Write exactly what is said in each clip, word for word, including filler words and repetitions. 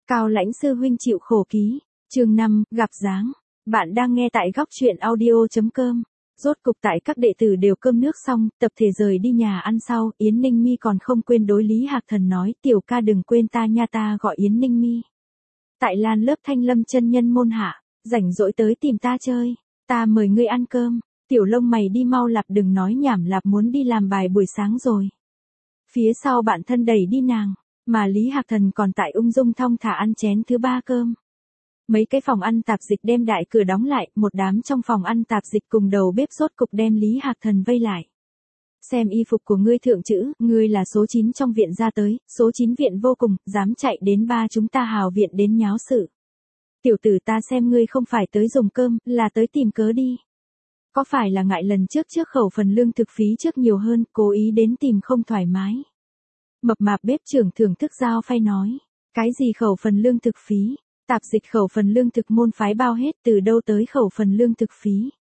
Cao Lãnh sư huynh chịu khổ ký, chương năm, gặp dáng. Bạn đang nghe tại góc truyện audio chấm com. Rốt cục tại các đệ tử đều cơm nước xong, tập thể rời đi nhà ăn sau, Yến Ninh Mi còn không quên đối Lý Hạc Thần nói, tiểu ca đừng quên ta nha, ta gọi Yến Ninh Mi. Tại Lan lớp Thanh Lâm chân nhân môn hạ, rảnh rỗi tới tìm ta chơi, ta mời ngươi ăn cơm, tiểu lông mày đi mau lặp, đừng nói nhảm lặp, muốn đi làm bài buổi sáng rồi. Phía sau bạn thân đẩy đi nàng, mà Lý Hạc Thần còn tại ung dung thong thả ăn chén thứ ba cơm. Mấy cái phòng ăn tạp dịch đem đại cửa đóng lại, một đám trong phòng ăn tạp dịch cùng đầu bếp rốt cục đem Lý Hạc Thần vây lại. Xem y phục của ngươi thượng chữ, ngươi là số chín trong viện ra tới, số chín viện vô cùng, dám chạy đến ba chúng ta Hào viện đến nháo sự. Tiểu tử, ta xem ngươi không phải tới dùng cơm, là tới tìm cớ đi. Có phải là ngại lần trước trước khẩu phần lương thực phí trước nhiều hơn, cố ý đến tìm không thoải mái. Mập mạp bếp trưởng thưởng thức dao phay nói, cái gì khẩu phần lương thực phí, tạp dịch khẩu phần lương thực môn phái bao hết, từ đâu tới khẩu phần lương thực phí.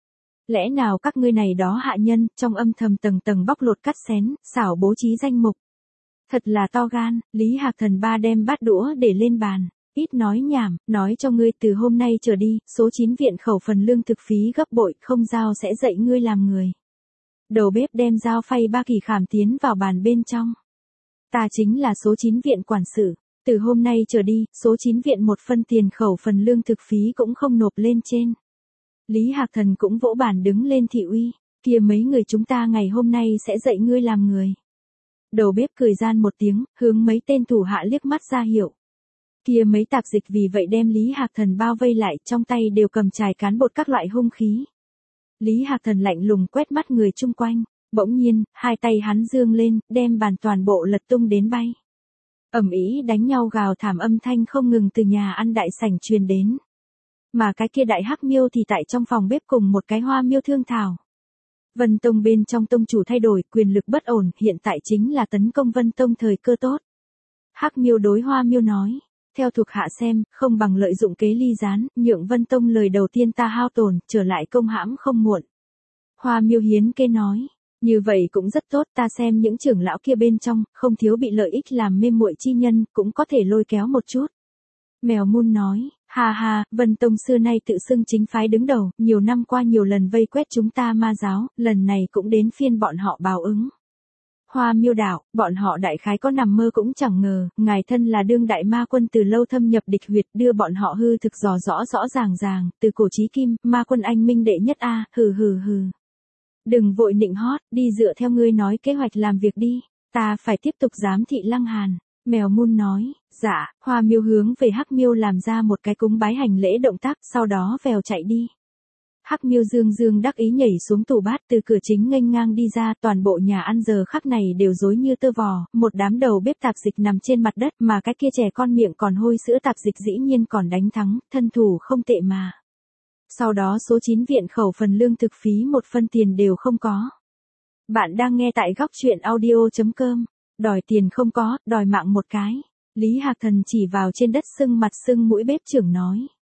Lẽ nào các ngươi này đó hạ nhân, trong âm thầm tầng tầng bóc lột cắt xén, xảo bố trí danh mục. Thật là to gan, Lý Hạc Thần ba đem bát đũa để lên bàn, ít nói nhảm, nói cho ngươi từ hôm nay trở đi, số chín viện khẩu phần lương thực phí gấp bội, không giao sẽ dạy ngươi làm người. Đầu bếp đem dao phay ba kỳ khảm tiến vào bàn bên trong. Ta chính là số chín viện quản sự, từ hôm nay trở đi, số chín viện một phân tiền khẩu phần lương thực phí cũng không nộp lên trên. Lý Hạc Thần cũng vỗ bàn đứng lên thị uy, kia mấy người chúng ta ngày hôm nay sẽ dạy ngươi làm người. Đầu bếp cười gian một tiếng, hướng mấy tên thủ hạ liếc mắt ra hiệu. Kia mấy tạp dịch vì vậy đem Lý Hạc Thần bao vây lại, trong tay đều cầm chài cán bột các loại hung khí. Lý Hạc Thần lạnh lùng quét mắt người chung quanh. Bỗng nhiên, hai tay hắn dương lên, đem bàn toàn bộ lật tung đến bay. Ầm ĩ đánh nhau gào thảm âm thanh không ngừng từ nhà ăn đại sảnh truyền đến. Mà cái kia đại hắc miêu thì tại trong phòng bếp cùng một cái hoa miêu thương thảo. Vân Tông bên trong tông chủ thay đổi, quyền lực bất ổn, hiện tại chính là tấn công Vân Tông thời cơ tốt. Hắc miêu đối hoa miêu nói, theo thuộc hạ xem, không bằng lợi dụng kế ly gián, nhượng Vân Tông lời đầu tiên ta hao tổn, trở lại công hãm không muộn. Hoa miêu hiến kê nói. Như vậy cũng rất tốt, ta xem những trưởng lão kia bên trong, không thiếu bị lợi ích làm mê muội chi nhân, cũng có thể lôi kéo một chút. Mèo Mun nói, ha ha, Vân Tông xưa nay tự xưng chính phái đứng đầu, nhiều năm qua nhiều lần vây quét chúng ta ma giáo, lần này cũng đến phiên bọn họ báo ứng. Hoa miêu đạo, bọn họ đại khái có nằm mơ cũng chẳng ngờ, ngài thân là đương đại ma quân từ lâu thâm nhập địch huyệt, đưa bọn họ hư thực dò rõ rõ ràng ràng, từ cổ chí kim, ma quân anh minh đệ nhất a, hừ hừ hừ. Đừng vội nịnh hót, đi dựa theo ngươi nói kế hoạch làm việc đi, ta phải tiếp tục giám thị Lăng Hàn. Mèo Mun nói, dạ, hoa miêu hướng về hắc miêu làm ra một cái cúng bái hành lễ động tác, sau đó vèo chạy đi. Hắc miêu dương dương đắc ý nhảy xuống tủ bát, từ cửa chính nghênh ngang đi ra, toàn bộ nhà ăn giờ khắc này đều rối như tơ vò, một đám đầu bếp tạp dịch nằm trên mặt đất, mà cái kia trẻ con miệng còn hôi sữa tạp dịch dĩ nhiên còn đánh thắng, thân thủ không tệ mà. Sau đó số chín viện khẩu phần lương thực phí một phân tiền đều không có. Bạn đang nghe tại góc truyện audio chấm com. Đòi tiền không có, đòi mạng một cái. Lý Hạc Thần chỉ vào trên đất sưng mặt sưng mũi bếp trưởng nói.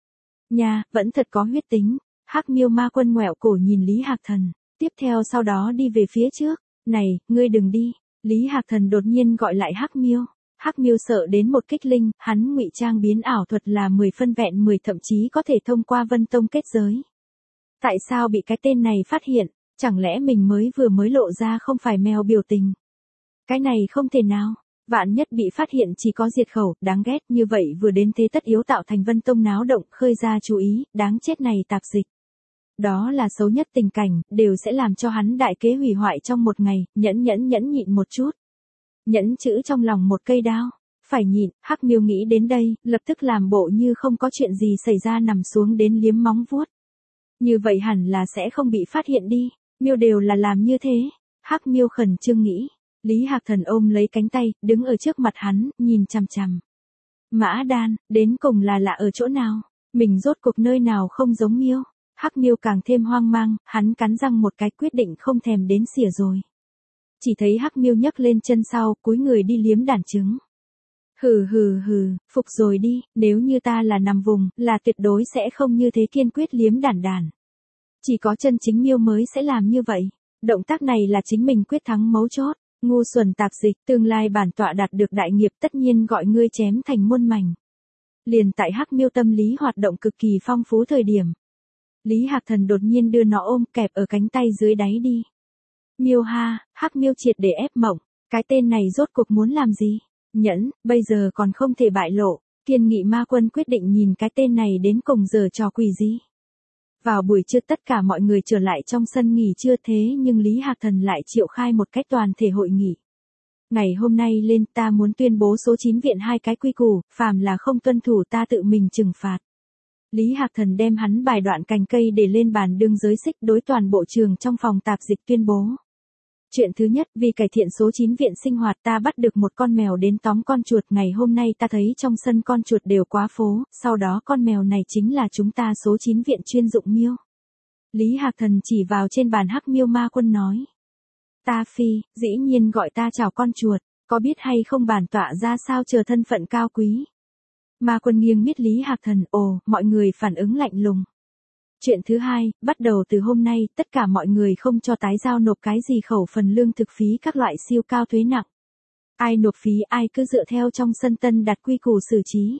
Nha, vẫn thật có huyết tính. Hắc miêu ma quân ngoẹo cổ nhìn Lý Hạc Thần. Tiếp theo sau đó đi về phía trước. Này, ngươi đừng đi. Lý Hạc Thần đột nhiên gọi lại Hắc miêu. Hắc miêu sợ đến một kích linh, hắn ngụy trang biến ảo thuật là mười phân vẹn mười, thậm chí có thể thông qua Vân Tông kết giới. Tại sao bị cái tên này phát hiện, chẳng lẽ mình mới vừa mới lộ ra không phải mèo biểu tình. Cái này không thể nào, vạn nhất bị phát hiện chỉ có diệt khẩu, đáng ghét, như vậy vừa đến thế tất yếu tạo thành Vân Tông náo động, khơi ra chú ý, đáng chết này tạp dịch. Đó là xấu nhất tình cảnh, đều sẽ làm cho hắn đại kế hủy hoại trong một ngày, nhẫn nhẫn nhẫn nhịn một chút. Nhẫn chữ trong lòng một cây đao, phải nhịn, hắc miêu nghĩ đến đây, lập tức làm bộ như không có chuyện gì xảy ra nằm xuống đến liếm móng vuốt. Như vậy hẳn là sẽ không bị phát hiện đi, miêu đều là làm như thế, hắc miêu khẩn trương nghĩ. Lý Hạc Thần ôm lấy cánh tay, đứng ở trước mặt hắn, nhìn chằm chằm. Mã đan, đến cùng là lạ ở chỗ nào, mình rốt cuộc nơi nào không giống miêu. Hắc miêu càng thêm hoang mang, hắn cắn răng một cái quyết định không thèm đến xỉa rồi. Chỉ thấy hắc miêu nhấc lên chân sau, cúi người đi liếm đản trứng. Hừ hừ hừ, phục rồi đi, nếu như ta là nằm vùng, là tuyệt đối sẽ không như thế kiên quyết liếm đản đản. Chỉ có chân chính miêu mới sẽ làm như vậy. Động tác này là chính mình quyết thắng mấu chốt. Ngu xuẩn tạp dịch, tương lai bản tọa đạt được đại nghiệp tất nhiên gọi ngươi chém thành muôn mảnh. Liền tại Hắc Miêu tâm lý hoạt động cực kỳ phong phú thời điểm. Lý Hạc Thần đột nhiên đưa nó ôm kẹp ở cánh tay dưới đáy đi. Miêu ha, Hắc Miêu triệt để ép mộng, cái tên này rốt cuộc muốn làm gì? Nhẫn, bây giờ còn không thể bại lộ, Kiên Nghị Ma Quân quyết định nhìn cái tên này đến cùng giờ trò quỷ gì. Vào buổi trưa tất cả mọi người trở lại trong sân nghỉ trưa thế nhưng Lý Hạc Thần lại triệu khai một cách toàn thể hội nghị. Ngày hôm nay lên ta muốn tuyên bố số chín viện hai cái quy củ, phàm là không tuân thủ ta tự mình trừng phạt. Lý Hạc Thần đem hắn bài đoạn cành cây để lên bàn đương giới xích đối toàn bộ trường trong phòng tạp dịch tuyên bố. Chuyện thứ nhất, vì cải thiện số chín viện sinh hoạt ta bắt được một con mèo đến tóm con chuột. Ngày hôm nay ta thấy trong sân con chuột đều quá phố, sau đó con mèo này chính là chúng ta số chín viện chuyên dụng miêu. Lý Hạc Thần chỉ vào trên bàn Hắc Miêu Ma Quân nói. Ta phi, dĩ nhiên gọi ta chào con chuột, có biết hay không bản tọa ra sao chờ thân phận cao quý. Ma Quân nghiêng miết Lý Hạc Thần, ồ, mọi người phản ứng lạnh lùng. Chuyện thứ hai, bắt đầu từ hôm nay, tất cả mọi người không cho tái giao nộp cái gì khẩu phần lương thực phí các loại siêu cao thuế nặng. Ai nộp phí ai cứ dựa theo trong sân tân đặt quy củ xử trí.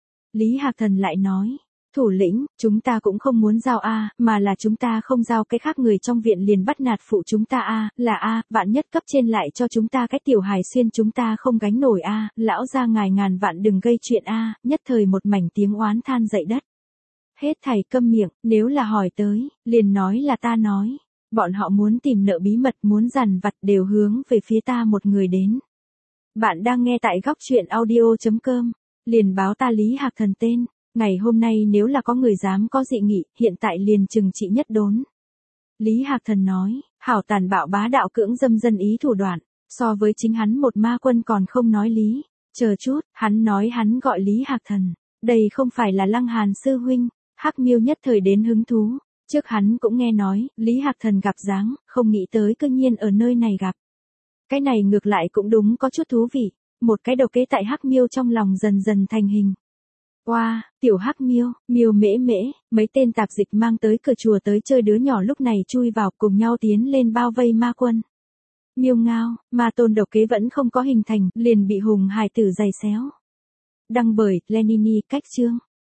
Lý Hạc Thần lại nói, thủ lĩnh, chúng ta cũng không muốn giao A, mà là chúng ta không giao cái khác người trong viện liền bắt nạt phụ chúng ta A, là A, vạn nhất cấp trên lại cho chúng ta cái tiểu hài xuyên chúng ta không gánh nổi A, lão gia ngài ngàn vạn đừng gây chuyện A, nhất thời một mảnh tiếng oán than dậy đất. Hết thảy câm miệng, nếu là hỏi tới, liền nói là ta nói. Bọn họ muốn tìm nợ bí mật muốn dằn vặt đều hướng về phía ta một người đến. Bạn đang nghe tại góc truyện audio chấm com, liền báo ta Lý Hạc Thần tên. Ngày hôm nay nếu là có người dám có dị nghị, hiện tại liền trừng trị nhất đốn. Lý Hạc Thần nói, hảo tàn bạo bá đạo cưỡng dâm dân ý thủ đoạn, so với chính hắn một ma quân còn không nói lý. Chờ chút, hắn nói hắn gọi Lý Hạc Thần, đây không phải là Lăng Hàn sư huynh. Hắc Miêu nhất thời đến hứng thú, trước hắn cũng nghe nói, Lý Hạc Thần gặp dáng, không nghĩ tới cơ nhiên ở nơi này gặp. Cái này ngược lại cũng đúng có chút thú vị, một cái đầu kế tại Hắc Miêu trong lòng dần dần thành hình. Wow, tiểu Hắc Miêu, Miêu mễ mễ, mấy tên tạp dịch mang tới cửa chùa tới chơi đứa nhỏ lúc này chui vào cùng nhau tiến lên bao vây ma quân. Miêu ngao, ma tôn độc kế vẫn không có hình thành, liền bị hùng hài tử giày xéo. Đăng bởi Lenini cách chương.